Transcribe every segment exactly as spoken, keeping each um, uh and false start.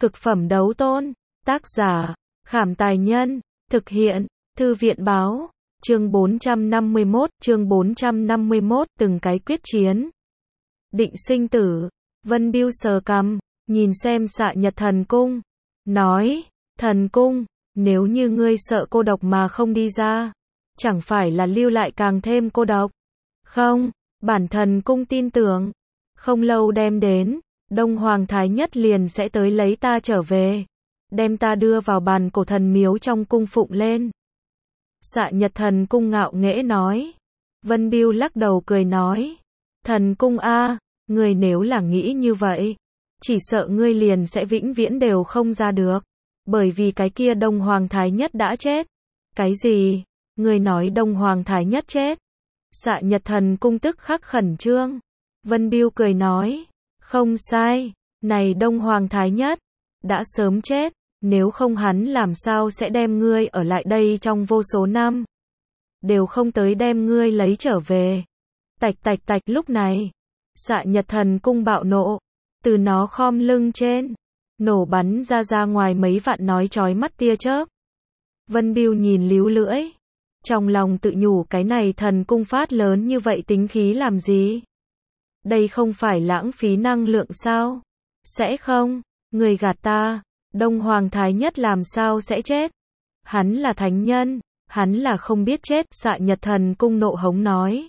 Cực phẩm đấu tôn. Tác giả, Khảm Tài Nhân. Thực hiện, Thư viện Báo. Chương bốn trăm năm mươi mốt, chương bốn trăm năm mươi mốt, từng cái quyết chiến. Định sinh tử. Vân Bưu sờ cằm, nhìn xem Xạ Nhật Thần Cung. Nói, Thần Cung, nếu như ngươi sợ cô độc mà không đi ra, chẳng phải là lưu lại càng thêm cô độc. Không, bản Thần Cung tin tưởng, không lâu đem đến, Đông Hoàng Thái Nhất liền sẽ tới lấy ta trở về, đem ta đưa vào bàn cổ thần miếu trong cung phụng lên. Xạ Nhật Thần Cung ngạo nghễ nói. Vân Bưu lắc đầu cười nói, Thần Cung a, ngươi nếu là nghĩ như vậy, chỉ sợ ngươi liền sẽ vĩnh viễn đều không ra được, bởi vì cái kia Đông Hoàng Thái Nhất đã chết. Cái gì? Ngươi nói Đông Hoàng Thái Nhất chết? Xạ Nhật Thần Cung tức khắc khẩn trương. Vân Bưu cười nói, không sai, này Đông Hoàng Thái Nhất đã sớm chết, nếu không hắn làm sao sẽ đem ngươi ở lại đây trong vô số năm, đều không tới đem ngươi lấy trở về. Tạch tạch tạch, lúc này, Xạ Nhật Thần Cung bạo nộ, từ nó khom lưng trên, nổ bắn ra ra ngoài mấy vạn nói chói mắt tia chớp. Vân Bưu nhìn líu lưỡi, trong lòng tự nhủ cái này thần cung phát lớn như vậy tính khí làm gì? Đây không phải lãng phí năng lượng sao? Sẽ không, người gạt ta, Đông Hoàng Thái Nhất làm sao sẽ chết? Hắn là thánh nhân, hắn là không biết chết. Xạ Nhật Thần Cung nộ hống nói.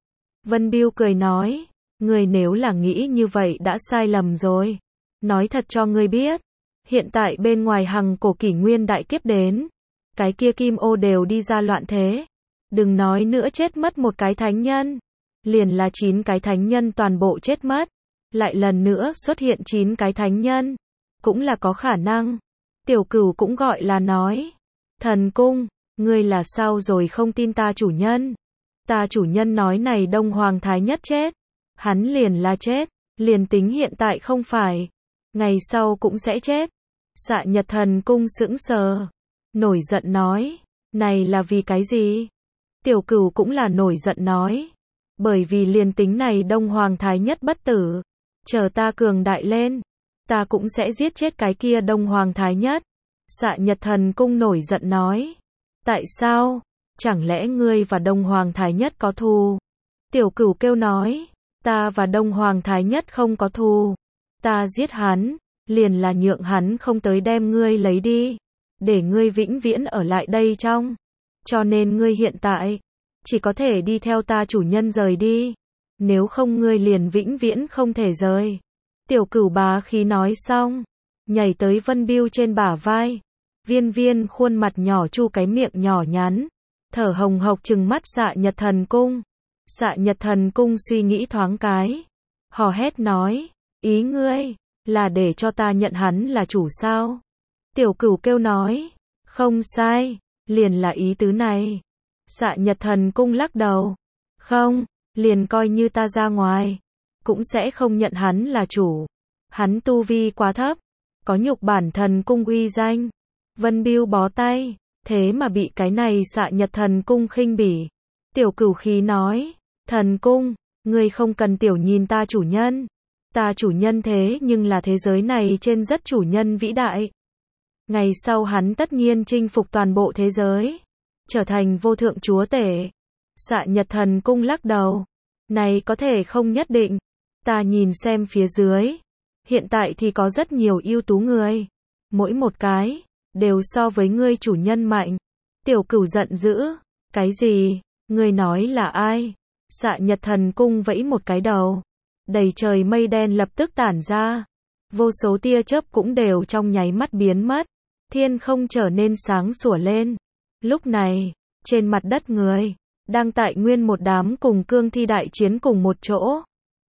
Vân Bưu cười nói, người nếu là nghĩ như vậy đã sai lầm rồi. Nói thật cho ngươi biết, hiện tại bên ngoài hằng cổ kỷ nguyên đại kiếp đến, cái kia kim ô đều đi ra loạn thế. Đừng nói nữa chết mất một cái thánh nhân, liền là chín cái thánh nhân toàn bộ chết mất, lại lần nữa xuất hiện chín cái thánh nhân, cũng là có khả năng. Tiểu Cửu cũng gọi là nói, Thần Cung, ngươi là sao rồi không tin ta chủ nhân? Ta chủ nhân nói này Đông Hoàng Thái Nhất chết, hắn liền là chết, liền tính hiện tại không phải, ngày sau cũng sẽ chết. Xạ Nhật Thần Cung sững sờ, nổi giận nói, này là vì cái gì? Tiểu Cửu cũng là nổi giận nói, bởi vì liền tính này Đông Hoàng Thái Nhất bất tử, chờ ta cường đại lên, ta cũng sẽ giết chết cái kia Đông Hoàng Thái Nhất. Xạ Nhật Thần Cung nổi giận nói, tại sao? Chẳng lẽ ngươi và Đông Hoàng Thái Nhất có thù? Tiểu Cửu kêu nói, ta và Đông Hoàng Thái Nhất không có thù, ta giết hắn, liền là nhượng hắn không tới đem ngươi lấy đi, để ngươi vĩnh viễn ở lại đây trong. Cho nên ngươi hiện tại chỉ có thể đi theo ta chủ nhân rời đi, nếu không ngươi liền vĩnh viễn không thể rời. Tiểu Cửu bá khí nói xong, nhảy tới Vân Bưu trên bả vai. Viên Viên khuôn mặt nhỏ chu cái miệng nhỏ nhắn, thở hồng hộc trừng mắt Xạ Nhật Thần Cung. Xạ Nhật Thần Cung suy nghĩ thoáng cái, hò hét nói, ý ngươi là để cho ta nhận hắn là chủ sao? Tiểu Cửu kêu nói, không sai, liền là ý tứ này. Xạ Nhật Thần Cung lắc đầu, không, liền coi như ta ra ngoài, cũng sẽ không nhận hắn là chủ. Hắn tu vi quá thấp, có nhục bản Thần Cung uy danh. Vân Bưu bó tay, thế mà bị cái này Xạ Nhật Thần Cung khinh bỉ. Tiểu Cửu khí nói, Thần Cung, ngươi không cần tiểu nhìn ta chủ nhân. Ta chủ nhân thế nhưng là thế giới này trên rất chủ nhân vĩ đại. Ngày sau hắn tất nhiên chinh phục toàn bộ thế giới, trở thành vô thượng chúa tể. Xạ Nhật Thần Cung lắc đầu, này có thể không nhất định. Ta nhìn xem phía dưới, hiện tại thì có rất nhiều ưu tú người, mỗi một cái đều so với ngươi chủ nhân mạnh. Tiểu Cửu giận dữ, cái gì? Ngươi nói là ai? Xạ Nhật Thần Cung vẫy một cái đầu, đầy trời mây đen lập tức tản ra, vô số tia chớp cũng đều trong nháy mắt biến mất, thiên không trở nên sáng sủa lên. Lúc này, trên mặt đất người đang tại nguyên một đám cùng cương thi đại chiến cùng một chỗ.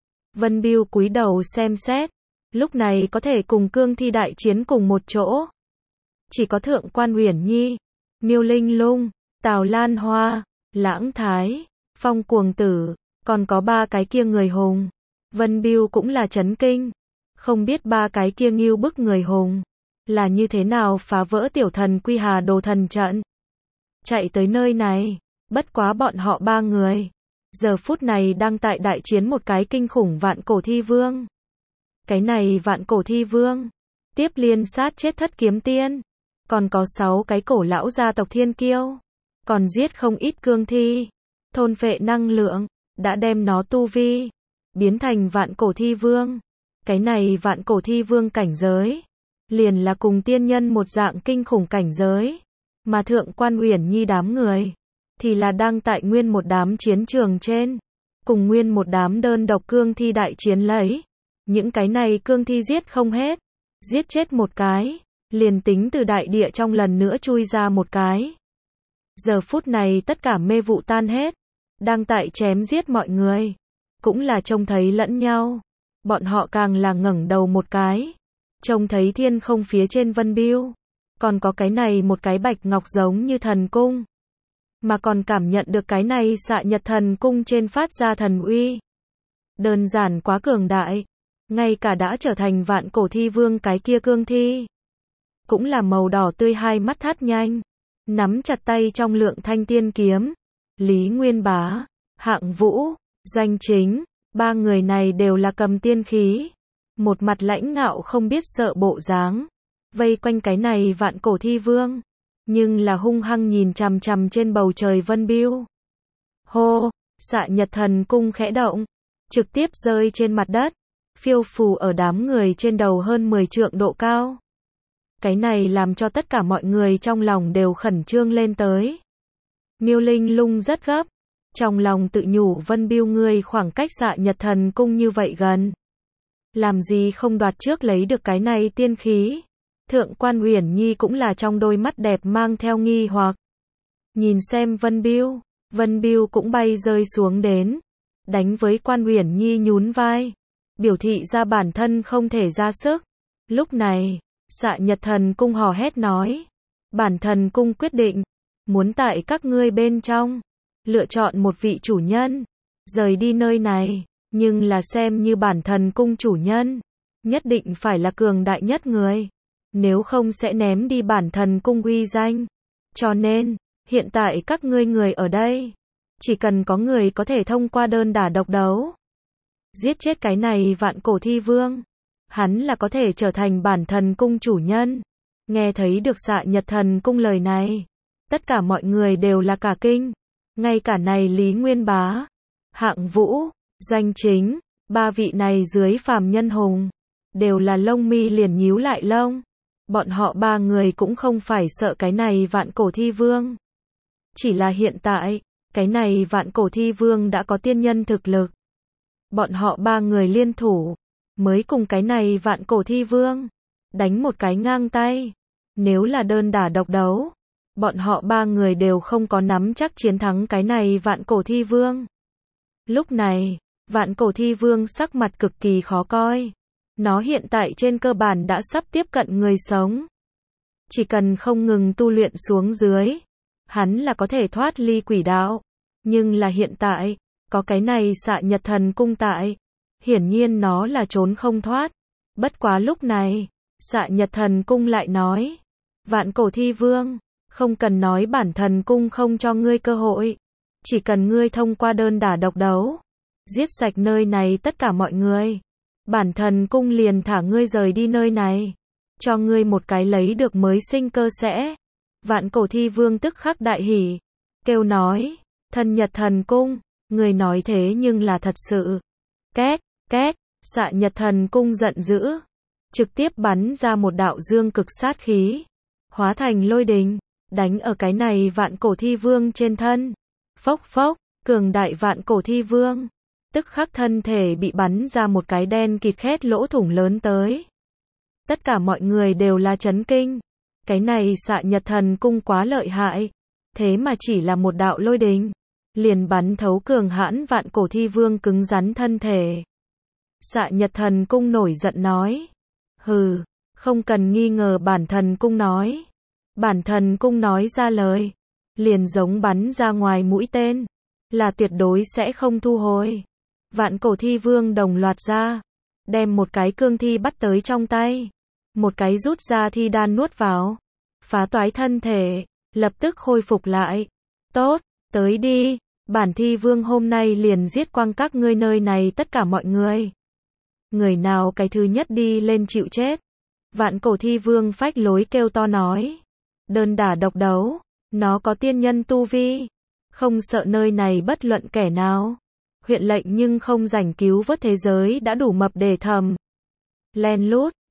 Vân Bưu cúi đầu xem xét, lúc này có thể cùng cương thi đại chiến cùng một chỗ, chỉ có Thượng Quan Uyển Nhi, Miêu Linh Lung, Tào Lan Hoa, Lãng Thái, Phong Cuồng Tử, còn có ba cái kia người hùng. Vân Bưu cũng là chấn kinh, không biết ba cái kia ngưu bức người hùng là như thế nào phá vỡ tiểu thần Quy Hà Đồ Thần trận, chạy tới nơi này. Bất quá bọn họ ba người giờ phút này đang tại đại chiến một cái kinh khủng vạn cổ thi vương. Cái này vạn cổ thi vương tiếp liên sát chết thất kiếm tiên, còn có sáu cái cổ lão gia tộc thiên kiêu, còn giết không ít cương thi, thôn phệ năng lượng, đã đem nó tu vi biến thành vạn cổ thi vương. Cái này vạn cổ thi vương cảnh giới, liền là cùng tiên nhân một dạng kinh khủng cảnh giới, mà Thượng Quan Uyển Nhi đám người thì là đang tại nguyên một đám chiến trường trên, cùng nguyên một đám đơn độc cương thi đại chiến lấy. Những cái này cương thi giết không hết, giết chết một cái, liền tính từ đại địa trong lần nữa chui ra một cái. Giờ phút này tất cả mê vụ tan hết, đang tại chém giết mọi người, cũng là trông thấy lẫn nhau. Bọn họ càng là ngẩng đầu một cái, trông thấy thiên không phía trên vân biêu, còn có cái này một cái bạch ngọc giống như thần cung, mà còn cảm nhận được cái này xạ nhật thần cung trên phát ra thần uy. Đơn giản quá cường đại, ngay cả đã trở thành vạn cổ thi vương cái kia cương thi, cũng là màu đỏ tươi hai mắt thắt nhanh, nắm chặt tay trong lượng thanh tiên kiếm. Lý Nguyên Bá, Hạng Vũ, Doanh Chính, ba người này đều là cầm tiên khí, một mặt lãnh ngạo không biết sợ bộ dáng, vây quanh cái này vạn cổ thi vương, nhưng là hung hăng nhìn chằm chằm trên bầu trời vân biêu. Hô, xạ nhật thần cung khẽ động, trực tiếp rơi trên mặt đất, phiêu phù ở đám người trên đầu hơn mười trượng độ cao. Cái này làm cho tất cả mọi người trong lòng đều khẩn trương lên tới. Miêu Linh Lung rất gấp, trong lòng tự nhủ vân biêu ngươi khoảng cách xạ nhật thần cung như vậy gần, làm gì không đoạt trước lấy được cái này tiên khí. Thượng Quan Uyển Nhi cũng là trong đôi mắt đẹp mang theo nghi hoặc, nhìn xem vân biêu. Vân biêu cũng bay rơi xuống đến, đánh với Quan Uyển Nhi nhún vai, biểu thị ra bản thân không thể ra sức. Lúc này, xạ nhật thần cung hò hét nói, bản thần cung quyết định, muốn tại các ngươi bên trong, lựa chọn một vị chủ nhân, rời đi nơi này, nhưng là xem như bản thần cung chủ nhân, nhất định phải là cường đại nhất người, nếu không sẽ ném đi bản thần cung uy danh. Cho nên, hiện tại các ngươi người ở đây, chỉ cần có người có thể thông qua đơn đả độc đấu, giết chết cái này vạn cổ thi vương, hắn là có thể trở thành bản thần cung chủ nhân. Nghe thấy được xạ nhật thần cung lời này, tất cả mọi người đều là cả kinh, ngay cả này Lý Nguyên Bá, Hạng Vũ, Doanh Chính, ba vị này dưới phàm nhân hùng, đều là lông mi liền nhíu lại lông. Bọn họ ba người cũng không phải sợ cái này vạn cổ thi vương, chỉ là hiện tại, cái này vạn cổ thi vương đã có tiên nhân thực lực. Bọn họ ba người liên thủ, mới cùng cái này vạn cổ thi vương đánh một cái ngang tay. Nếu là đơn đả độc đấu, bọn họ ba người đều không có nắm chắc chiến thắng cái này vạn cổ thi vương. Lúc này, vạn cổ thi vương sắc mặt cực kỳ khó coi. Nó hiện tại trên cơ bản đã sắp tiếp cận người sống. Chỉ cần không ngừng tu luyện xuống dưới, hắn là có thể thoát ly quỷ đạo. Nhưng là hiện tại, có cái này xạ nhật thần cung tại, hiển nhiên nó là trốn không thoát. Bất quá lúc này, xạ nhật thần cung lại nói, vạn cổ thi vương, không cần nói bản thần cung không cho ngươi cơ hội, chỉ cần ngươi thông qua đơn đả độc đấu, giết sạch nơi này tất cả mọi người, bản thần cung liền thả ngươi rời đi nơi này, cho ngươi một cái lấy được mới sinh cơ sẽ. Vạn cổ thi vương tức khắc đại hỉ, kêu nói, thân nhật thần cung, người nói thế nhưng là thật sự. Két, két, xạ nhật thần cung giận dữ, trực tiếp bắn ra một đạo dương cực sát khí, hóa thành lôi đình, đánh ở cái này vạn cổ thi vương trên thân. Phốc phốc, cường đại vạn cổ thi vương, tức khắc thân thể bị bắn ra một cái đen kịt khét lỗ thủng lớn tới. Tất cả mọi người đều là chấn kinh, cái này xạ nhật thần cung quá lợi hại, thế mà chỉ là một đạo lôi đình, liền bắn thấu cường hãn vạn cổ thi vương cứng rắn thân thể. Xạ nhật thần cung nổi giận nói, hừ, không cần nghi ngờ bản thần cung nói. Bản thần cung nói ra lời, liền giống bắn ra ngoài mũi tên, là tuyệt đối sẽ không thu hồi. Vạn cổ thi vương đồng loạt ra, đem một cái cương thi bắt tới trong tay, một cái rút ra thi đan nuốt vào, phá toái thân thể, lập tức khôi phục lại. Tốt, tới đi, bản thi vương hôm nay liền giết quang các ngươi nơi này tất cả mọi người. Người nào cái thứ nhất đi lên chịu chết. Vạn cổ thi vương phách lối kêu to nói. Đơn đả độc đấu. Nó có tiên nhân tu vi. Không sợ nơi này bất luận kẻ nào. Huyện lệnh nhưng không rảnh cứu vớt thế giới đã đủ mập để thầm. Len lút.